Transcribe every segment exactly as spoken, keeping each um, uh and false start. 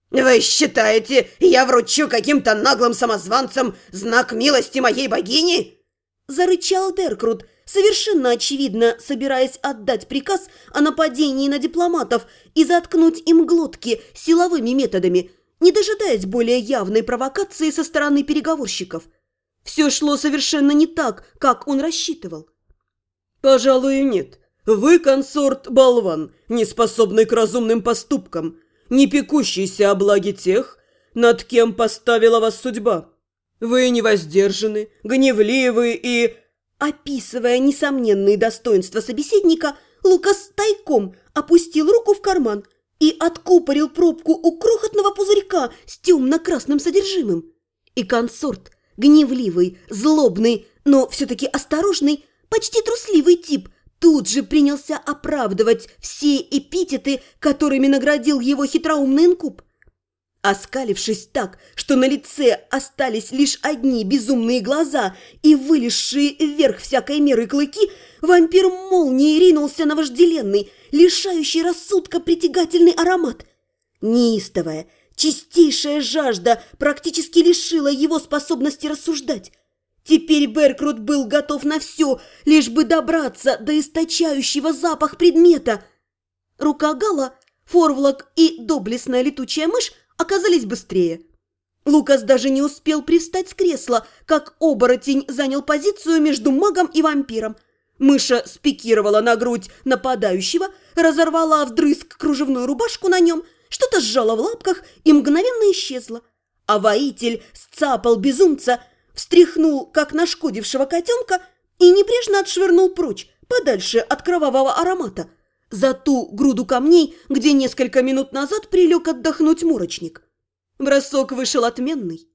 «Вы считаете, я вручу каким-то наглым самозванцам знак милости моей богини?» Зарычал Беркрут, совершенно очевидно собираясь отдать приказ о нападении на дипломатов и заткнуть им глотки силовыми методами, не дожидаясь более явной провокации со стороны переговорщиков. Все шло совершенно не так, как он рассчитывал. «Пожалуй, нет. Вы, консорт, болван, не способный к разумным поступкам, не пекущийся о благе тех, над кем поставила вас судьба. Вы невоздержаны, гневливы и...» Описывая несомненные достоинства собеседника, Лукас тайком опустил руку в карман и откупорил пробку у крохотного пузырька с темно-красным содержимым. И консорт, гневливый, злобный, но все-таки осторожный, почти трусливый тип, тут же принялся оправдывать все эпитеты, которыми наградил его хитроумный инкуб. Оскалившись так, что на лице остались лишь одни безумные глаза и вылезшие вверх всякой меры клыки, вампир молнией ринулся на вожделенный, лишающий рассудка притягательный аромат. Неистовая, чистейшая жажда практически лишила его способности рассуждать. Теперь Беркрут был готов на все, лишь бы добраться до источающего запах предмета. Рука Гала, Форвлок и доблестная летучая мышь оказались быстрее. Лукас даже не успел привстать с кресла, как оборотень занял позицию между магом и вампиром. Мыша спикировала на грудь нападающего, разорвала вдрызг кружевную рубашку на нем, что-то сжала в лапках и мгновенно исчезла. А воитель сцапал безумца, встряхнул, как нашкодившего котенка, и небрежно отшвырнул прочь, подальше от кровавого аромата, за ту груду камней, где несколько минут назад прилег отдохнуть морочник. Бросок вышел отменный.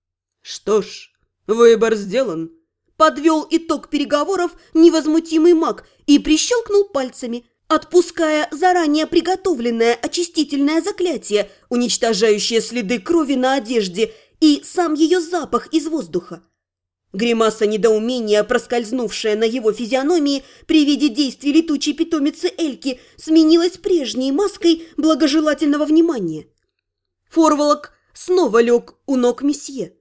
«Что ж, выбор сделан», — подвел итог переговоров невозмутимый маг и прищелкнул пальцами, отпуская заранее приготовленное очистительное заклятие, уничтожающее следы крови на одежде и сам ее запах из воздуха. Гримаса недоумения, проскользнувшая на его физиономии при виде действий летучей питомицы Эльки, сменилась прежней маской благожелательного внимания. Форволок снова лег у ног месье.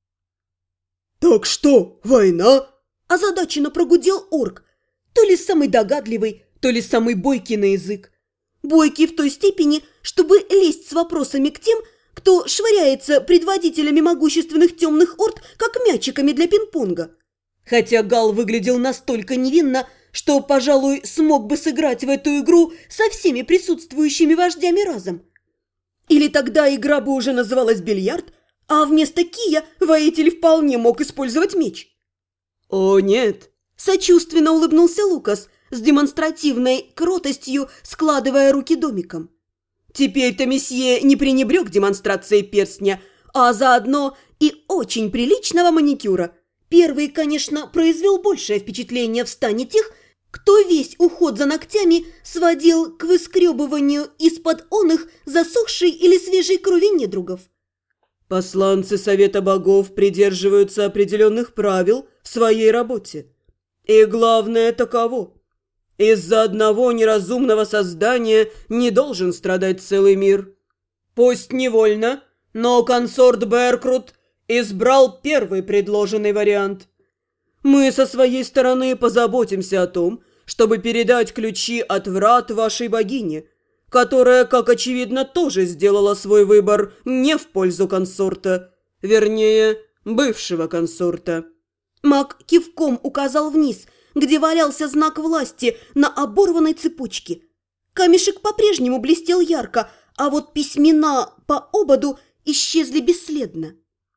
«Так что, война?» – озадаченно прогудел орк, то ли самый догадливый, то ли самый бойкий на язык. Бойкий в той степени, чтобы лезть с вопросами к тем, кто швыряется предводителями могущественных темных орд, как мячиками для пинг-понга. Хотя Гал выглядел настолько невинно, что, пожалуй, смог бы сыграть в эту игру со всеми присутствующими вождями разом. Или тогда игра бы уже называлась бильярд, а вместо кия воитель вполне мог использовать меч. «О, нет!» – сочувственно улыбнулся Лукас, с демонстративной кротостью складывая руки домиком. Теперь-то месье не пренебрег демонстрацией перстня, а заодно и очень приличного маникюра. Первый, конечно, произвел большее впечатление в стане тех, кто весь уход за ногтями сводил к выскребыванию из-под он их засохшей или свежей крови недругов. «Посланцы Совета Богов придерживаются определенных правил в своей работе. И главное таково. Из-за одного неразумного создания не должен страдать целый мир. Пусть невольно, но консорт Беркрут избрал первый предложенный вариант. Мы со своей стороны позаботимся о том, чтобы передать ключи от врат вашей богине, которая, как очевидно, тоже сделала свой выбор не в пользу консорта, вернее, бывшего консорта». Маг кивком указал вниз, где валялся знак власти на оборванной цепочке. Камешек по-прежнему блестел ярко, а вот письмена по ободу исчезли бесследно.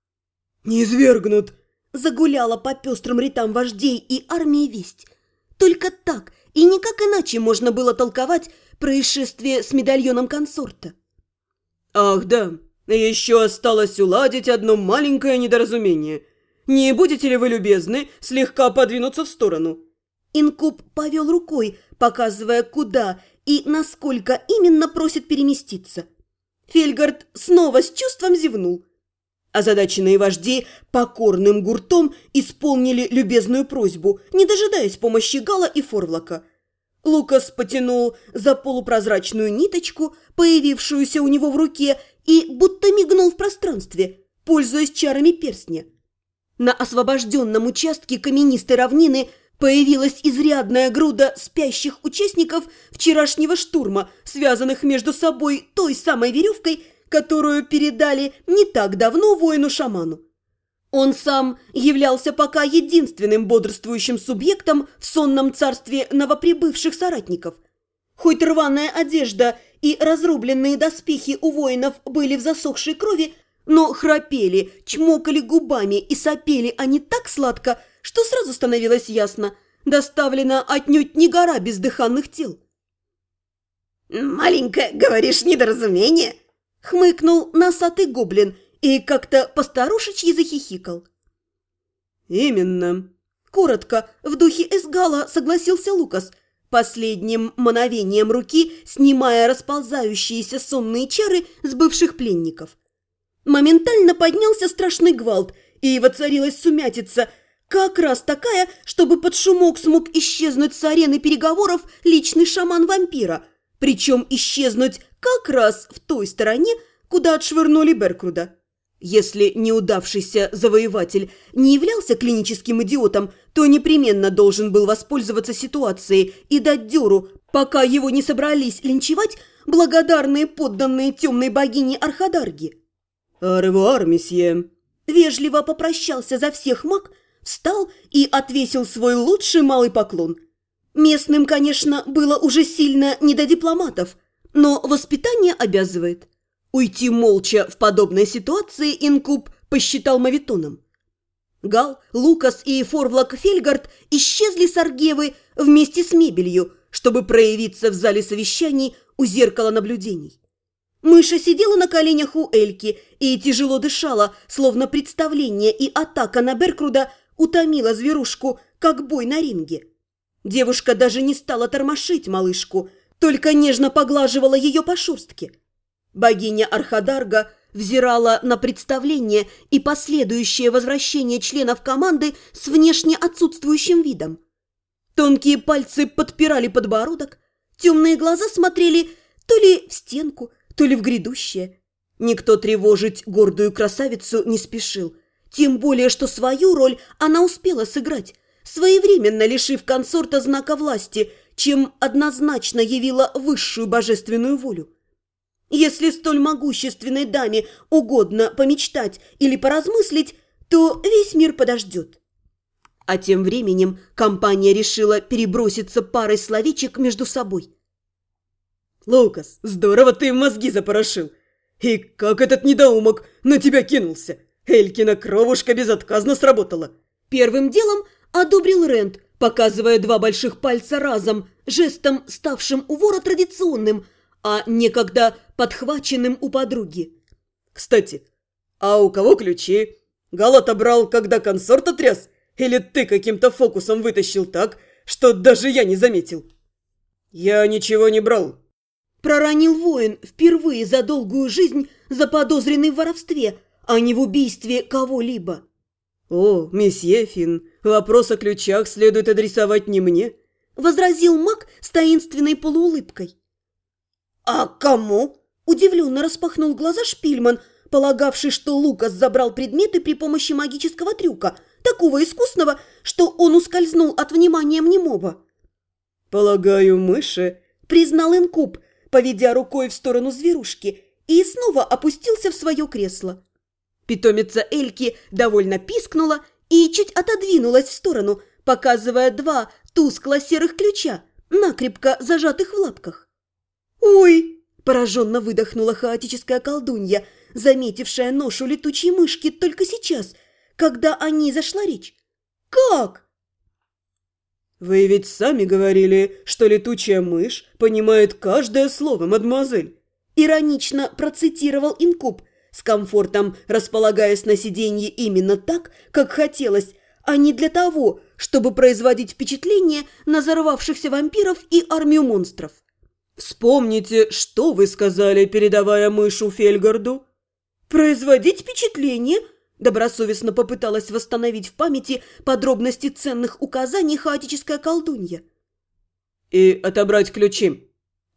«Не извергнут!» – загуляла по пестрым рядам вождей и армии весть. Только так и никак иначе можно было толковать происшествие с медальоном консорта. «Ах да, еще осталось уладить одно маленькое недоразумение. Не будете ли вы любезны слегка подвинуться в сторону?» Инкуб повел рукой, показывая, куда и насколько именно просит переместиться. Фельгард снова с чувством зевнул. Озадаченные вожди покорным гуртом исполнили любезную просьбу, не дожидаясь помощи Гала и Форвлока. Лукас потянул за полупрозрачную ниточку, появившуюся у него в руке, и будто мигнул в пространстве, пользуясь чарами перстня. На освобожденном участке каменистой равнины появилась изрядная груда спящих участников вчерашнего штурма, связанных между собой той самой веревкой, которую передали не так давно воину-шаману. Он сам являлся пока единственным бодрствующим субъектом в сонном царстве новоприбывших соратников. Хоть рваная одежда и разрубленные доспехи у воинов были в засохшей крови, но храпели, чмокали губами и сопели они так сладко, что сразу становилось ясно – доставлена отнюдь не гора бездыханных тел. «Маленькое, говоришь, недоразумение?» – хмыкнул носатый гоблин и как-то постарушечьи захихикал. «Именно». Коротко, в духе Эсгала согласился Лукас, последним мановением руки снимая расползающиеся сонные чары с бывших пленников. Моментально поднялся страшный гвалт, и воцарилась сумятица, как раз такая, чтобы под шумок смог исчезнуть с арены переговоров личный шаман вампира, причем исчезнуть как раз в той стороне, куда отшвырнули Беркруда. Если неудавшийся завоеватель не являлся клиническим идиотом, то непременно должен был воспользоваться ситуацией и дать дёру, пока его не собрались линчевать благодарные подданные темной богине Архадарги. «Аревуар, месье!» Вежливо попрощался за всех маг, встал и отвесил свой лучший малый поклон. Местным, конечно, было уже сильно не до дипломатов, но воспитание обязывает. Уйти молча в подобной ситуации инкуб посчитал мавитоном. Гал, Лукас и Форвлак Фельгард исчезли с Аргевы вместе с мебелью, чтобы проявиться в зале совещаний у зеркала наблюдений. Мыша сидела на коленях у Эльки и тяжело дышала, словно представление и атака на Беркруда утомила зверушку, как бой на ринге. Девушка даже не стала тормошить малышку, только нежно поглаживала ее по шерстке. Богиня Архадарга взирала на представление и последующее возвращение членов команды с внешне отсутствующим видом. Тонкие пальцы подпирали подбородок, темные глаза смотрели то ли в стенку, то ли в грядущее. Никто тревожить гордую красавицу не спешил, тем более, что свою роль она успела сыграть, своевременно лишив консорта знака власти, чем однозначно явила высшую божественную волю. Если столь могущественной даме угодно помечтать или поразмыслить, то весь мир подождет. А тем временем компания решила переброситься парой словечек между собой. «Лукас, здорово ты им мозги запорошил! И как этот недоумок на тебя кинулся! Элькина кровушка безотказно сработала!» Первым делом одобрил Рент, показывая два больших пальца разом, жестом, ставшим у вора традиционным, а некогда подхваченным у подруги. «Кстати, а у кого ключи? Гал отобрал, когда консорт тряс? Или ты каким-то фокусом вытащил так, что даже я не заметил?» «Я ничего не брал», – проронил воин, впервые за долгую жизнь заподозренный в воровстве, а не в убийстве кого-либо. «О, месье Финн, вопрос о ключах следует адресовать не мне», – возразил маг с таинственной полуулыбкой. «А кому?» – удивленно распахнул глаза Шпильман, полагавший, что Лукас забрал предметы при помощи магического трюка, такого искусного, что он ускользнул от внимания Мнемоба. «Полагаю, мыши», – признал инкуб, поведя рукой в сторону зверушки, и снова опустился в свое кресло. Питомица Эльки довольно пискнула и чуть отодвинулась в сторону, показывая два тускло-серых ключа, накрепко зажатых в лапках. «Ой!» – пораженно выдохнула хаотическая колдунья, заметившая ношу летучей мышки только сейчас, когда о ней зашла речь. «Как?» «Вы ведь сами говорили, что летучая мышь понимает каждое слово, мадемуазель», – иронично процитировал инкуб, с комфортом располагаясь на сиденье именно так, как хотелось, а не для того, чтобы производить впечатление на взорвавшихся вампиров и армию монстров. «Вспомните, что вы сказали, передавая мышу Фельгарду?» «Производить впечатление?» – добросовестно попыталась восстановить в памяти подробности ценных указаний хаотическая колдунья. «И отобрать ключи», –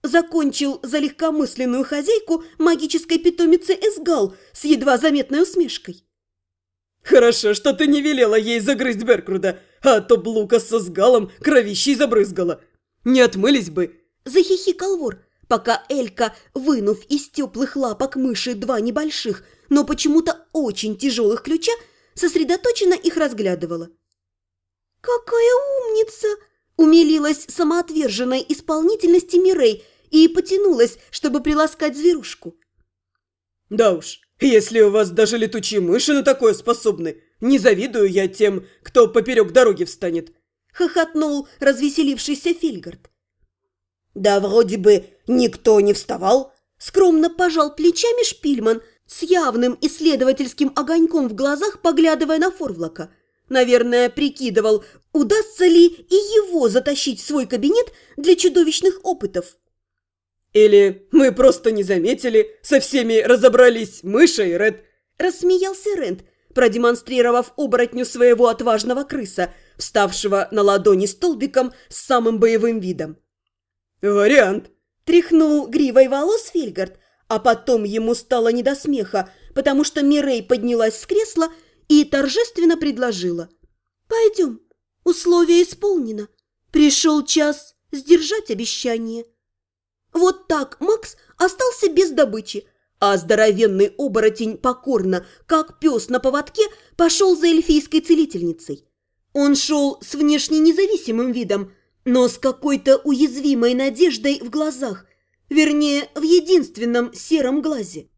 Закончил за легкомысленную хозяйку магической питомицы Эсгал с едва заметной усмешкой. «Хорошо, что ты не велела ей загрызть Беркруда, а то б Лукас со Сгалом кровищей забрызгала. Не отмылись бы!» Захихикал вор, пока Элька, вынув из теплых лапок мыши два небольших, но почему-то очень тяжелых ключа, сосредоточенно их разглядывала. «Какая умница!» – умилилась самоотверженной исполнительности Мирей и потянулась, чтобы приласкать зверушку. «Да уж, если у вас даже летучие мыши на такое способны, не завидую я тем, кто поперек дороги встанет!» – хохотнул развеселившийся Фильгард. «Да вроде бы никто не вставал», – скромно пожал плечами Шпильман, с явным исследовательским огоньком в глазах, поглядывая на Форвлока. Наверное, прикидывал, удастся ли и его затащить в свой кабинет для чудовищных опытов. «Или мы просто не заметили, со всеми разобрались Мыша и Ред», – рассмеялся Рент, продемонстрировав оборотню своего отважного крыса, вставшего на ладони столбиком с самым боевым видом. «Вариант», – тряхнул гривой волос Фильгард, а потом ему стало не до смеха, потому что Мирей поднялась с кресла и торжественно предложила. «Пойдем, условие исполнено. Пришел час сдержать обещание». Вот так Макс остался без добычи, а здоровенный оборотень покорно, как пес на поводке, пошел за эльфийской целительницей. Он шел с внешне независимым видом, но с какой-то уязвимой надеждой в глазах, вернее, в единственном сером глазе.